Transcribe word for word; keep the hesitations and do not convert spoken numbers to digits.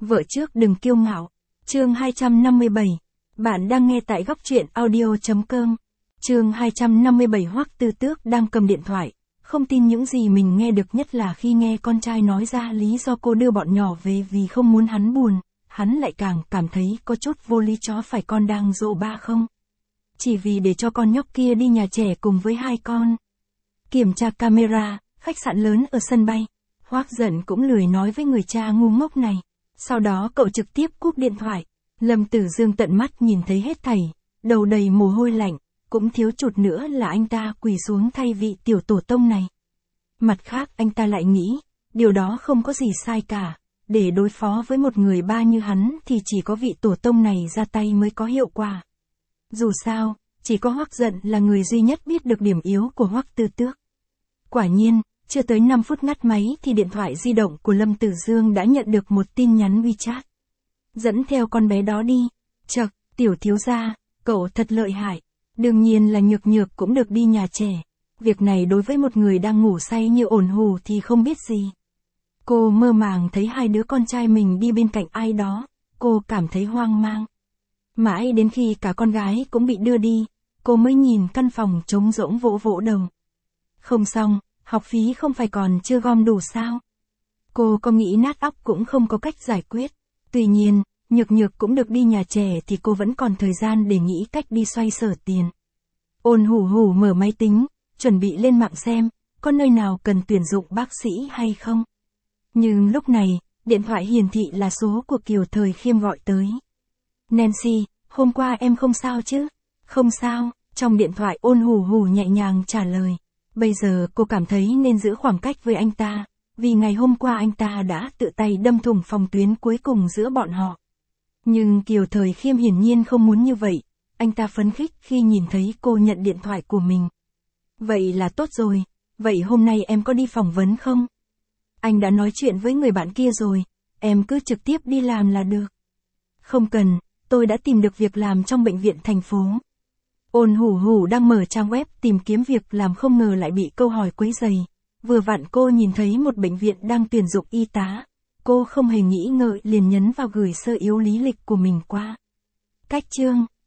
Vợ trước đừng kiêu ngạo. Chương hai trăm năm mươi bảy. Bạn đang nghe tại góc truyện audio chấm com. Chương hai trăm năm mươi bảy. Hoắc Tư Tước đang cầm điện thoại, không tin những gì mình nghe được, nhất là khi nghe con trai nói ra lý do cô đưa bọn nhỏ về vì không muốn hắn buồn, hắn lại càng cảm thấy có chút vô lý. Chó phải con đang dỗ ba không? Chỉ vì để cho con nhóc kia đi nhà trẻ cùng với hai con. Kiểm tra camera, khách sạn lớn ở sân bay. Hoắc giận cũng lười nói với người cha ngu ngốc này. Sau đó cậu trực tiếp cúp điện thoại. Lâm Tử Dương tận mắt nhìn thấy hết thảy, đầu đầy mồ hôi lạnh, cũng thiếu chút nữa là anh ta quỳ xuống thay vị tiểu tổ tông này. Mặt khác anh ta lại nghĩ, điều đó không có gì sai cả, để đối phó với một người ba như hắn thì chỉ có vị tổ tông này ra tay mới có hiệu quả. Dù sao, chỉ có Hoắc giận là người duy nhất biết được điểm yếu của Hoắc Tư Tước. Quả nhiên, chưa tới năm phút ngắt máy thì điện thoại di động của Lâm Tử Dương đã nhận được một tin nhắn WeChat. Dẫn theo con bé đó đi. Chậc, tiểu thiếu gia, cậu thật lợi hại. Đương nhiên là Nhược Nhược cũng được đi nhà trẻ. Việc này đối với một người đang ngủ say như ổn hù thì không biết gì. Cô mơ màng thấy hai đứa con trai mình đi bên cạnh ai đó, cô cảm thấy hoang mang. Mãi đến khi cả con gái cũng bị đưa đi, cô mới nhìn căn phòng trống rỗng, vỗ vỗ đầu. Không xong, học phí không phải còn chưa gom đủ sao? Cô có nghĩ nát óc cũng không có cách giải quyết. Tuy nhiên, Nhược Nhược cũng được đi nhà trẻ thì cô vẫn còn thời gian để nghĩ cách đi xoay sở tiền. Ôn hủ hủ mở máy tính, chuẩn bị lên mạng xem, có nơi nào cần tuyển dụng bác sĩ hay không. Nhưng lúc này, điện thoại hiển thị là số của Kiều Thời Khiêm gọi tới. Nancy, hôm qua em không sao chứ? Không sao, trong điện thoại ôn hủ hủ nhẹ nhàng trả lời. Bây giờ cô cảm thấy nên giữ khoảng cách với anh ta, vì ngày hôm qua anh ta đã tự tay đâm thủng phòng tuyến cuối cùng giữa bọn họ. Nhưng Kiều Thời Khiêm hiển nhiên không muốn như vậy, anh ta phấn khích khi nhìn thấy cô nhận điện thoại của mình. Vậy là tốt rồi, vậy hôm nay em có đi phỏng vấn không? Anh đã nói chuyện với người bạn kia rồi, em cứ trực tiếp đi làm là được. Không cần, tôi đã tìm được việc làm trong bệnh viện thành phố. Ôn hủ hủ đang mở trang web tìm kiếm việc làm, không ngờ lại bị câu hỏi quấy rầy. Vừa vặn cô nhìn thấy một bệnh viện đang tuyển dụng y tá. Cô không hề nghĩ ngợi liền nhấn vào gửi sơ yếu lý lịch của mình qua. Cách chương.